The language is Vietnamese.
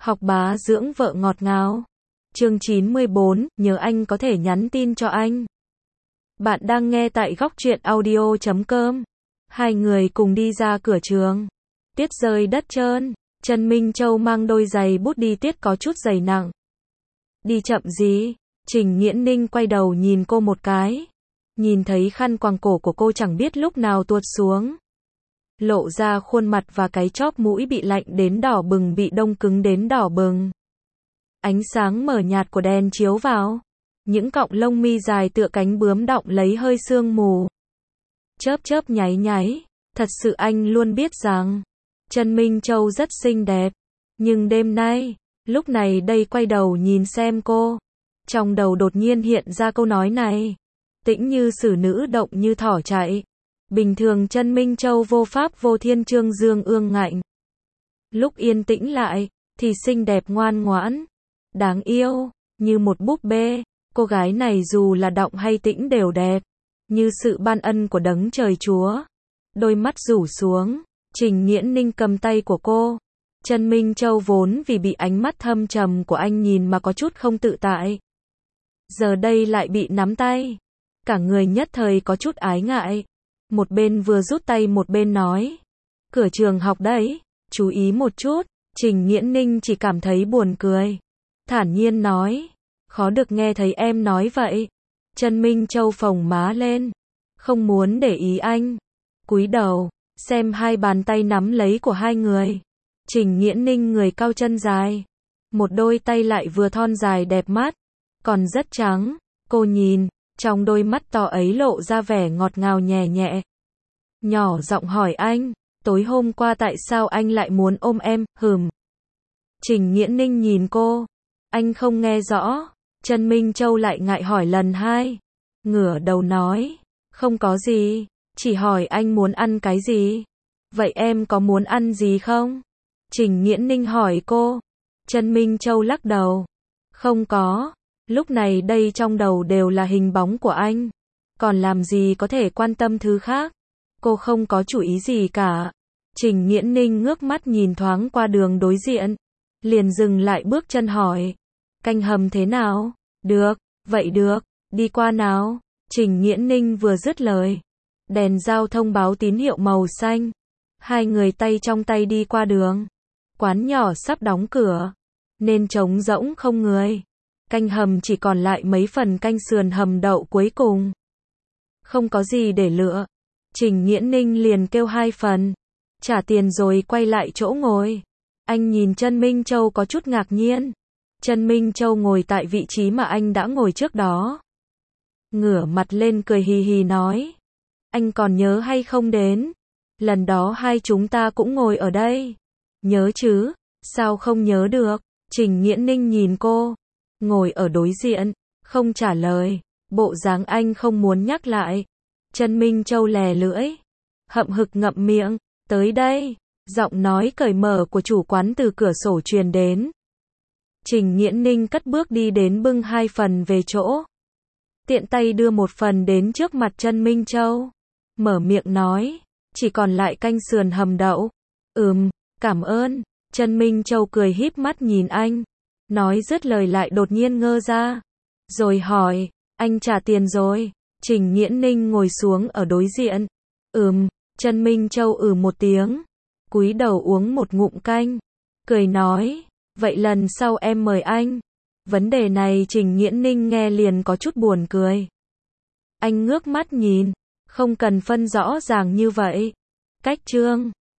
Học bá dưỡng vợ ngọt ngào. Chương 94, nhớ anh có thể nhắn tin cho anh. Bạn đang nghe tại góc truyện audio.com. Hai người cùng đi ra cửa trường. Tiết rơi đất trơn. Trần Minh Châu mang đôi giày bút đi, tiết có chút giày nặng. Đi chậm gì? Trình Nghiễn Ninh quay đầu nhìn cô một cái. Nhìn thấy khăn quàng cổ của cô chẳng biết lúc nào tuột xuống. Lộ ra khuôn mặt và cái chóp mũi bị lạnh đến đỏ bừng, bị đông cứng đến đỏ bừng. Ánh sáng mờ nhạt của đèn chiếu vào. Những cọng lông mi dài tựa cánh bướm đọng lấy hơi sương mù. Chớp chớp nháy nháy. Thật sự anh luôn biết rằng Trần Minh Châu rất xinh đẹp. Nhưng đêm nay, lúc này đây quay đầu nhìn xem cô. Trong đầu đột nhiên hiện ra câu nói này. Tĩnh như xử nữ, động như thỏ chạy. Bình thường Trần Minh Châu vô pháp vô thiên, trương dương ương ngạnh. Lúc yên tĩnh lại, thì xinh đẹp ngoan ngoãn, đáng yêu, như một búp bê. Cô gái này dù là động hay tĩnh đều đẹp, như sự ban ân của đấng trời Chúa. Đôi mắt rủ xuống, Trình Nghiễn Ninh cầm tay của cô. Trần Minh Châu vốn vì bị ánh mắt thâm trầm của anh nhìn mà có chút không tự tại. Giờ đây lại bị nắm tay. Cả người nhất thời có chút ái ngại. Một bên vừa rút tay một bên nói. Cửa trường học đấy, chú ý một chút. Trình Nghiễn Ninh chỉ cảm thấy buồn cười. Thản nhiên nói. Khó được nghe thấy em nói vậy. Trần Minh Châu phồng má lên. Không muốn để ý anh. Cúi đầu, xem hai bàn tay nắm lấy của hai người. Trình Nghiễn Ninh người cao chân dài. Một đôi tay lại vừa thon dài đẹp mắt. Còn rất trắng. Cô nhìn, trong đôi mắt to ấy lộ ra vẻ ngọt ngào nhẹ nhẹ. Nhỏ giọng hỏi anh, tối hôm qua tại sao anh lại muốn ôm em, Trình Nghiễn Ninh nhìn cô. Anh không nghe rõ. Trần Minh Châu lại ngại hỏi lần hai. Ngửa đầu nói, không có gì, chỉ hỏi anh muốn ăn cái gì. Vậy em có muốn ăn gì không? Trình Nghiễn Ninh hỏi cô. Trần Minh Châu lắc đầu. Không có. Lúc này đây trong đầu đều là hình bóng của anh. Còn làm gì có thể quan tâm thứ khác. Cô không có chủ ý gì cả. Trình Nghiễn Ninh ngước mắt nhìn thoáng qua đường đối diện. Liền dừng lại bước chân hỏi. Canh hầm thế nào? Được, vậy được, đi qua nào. Trình Nghiễn Ninh vừa dứt lời. Đèn giao thông báo tín hiệu màu xanh. Hai người tay trong tay đi qua đường. Quán nhỏ sắp đóng cửa. Nên trống rỗng không người. Canh hầm chỉ còn lại mấy phần canh sườn hầm đậu cuối cùng. Không có gì để lựa. Trình Nghiễn Ninh liền kêu hai phần. Trả tiền rồi quay lại chỗ ngồi. Anh nhìn Trần Minh Châu có chút ngạc nhiên. Trần Minh Châu ngồi tại vị trí mà anh đã ngồi trước đó. Ngửa mặt lên cười hì hì nói. Anh còn nhớ hay không đến? Lần đó hai chúng ta cũng ngồi ở đây. Nhớ chứ? Sao không nhớ được? Trình Nghiễn Ninh nhìn cô. Ngồi ở đối diện, không trả lời. Bộ dáng anh không muốn nhắc lại. Trần Minh Châu lè lưỡi. Hậm hực ngậm miệng. Tới đây. Giọng nói cởi mở của chủ quán từ cửa sổ truyền đến. Trình Nghiễn Ninh cất bước đi đến bưng hai phần về chỗ. Tiện tay đưa một phần đến trước mặt Trần Minh Châu. Mở miệng nói. Chỉ còn lại canh sườn hầm đậu. Cảm ơn. Trần Minh Châu cười híp mắt nhìn anh. Nói dứt lời lại đột nhiên ngơ ra. Rồi hỏi. Anh trả tiền rồi. Trình Nghiễn Ninh ngồi xuống ở đối diện. Trần Minh Châu một tiếng. Cúi đầu uống một ngụm canh. Cười nói. Vậy lần sau em mời anh. Vấn đề này Trình Nghiễn Ninh nghe liền có chút buồn cười. Anh ngước mắt nhìn. Không cần phân rõ ràng như vậy. Cách chương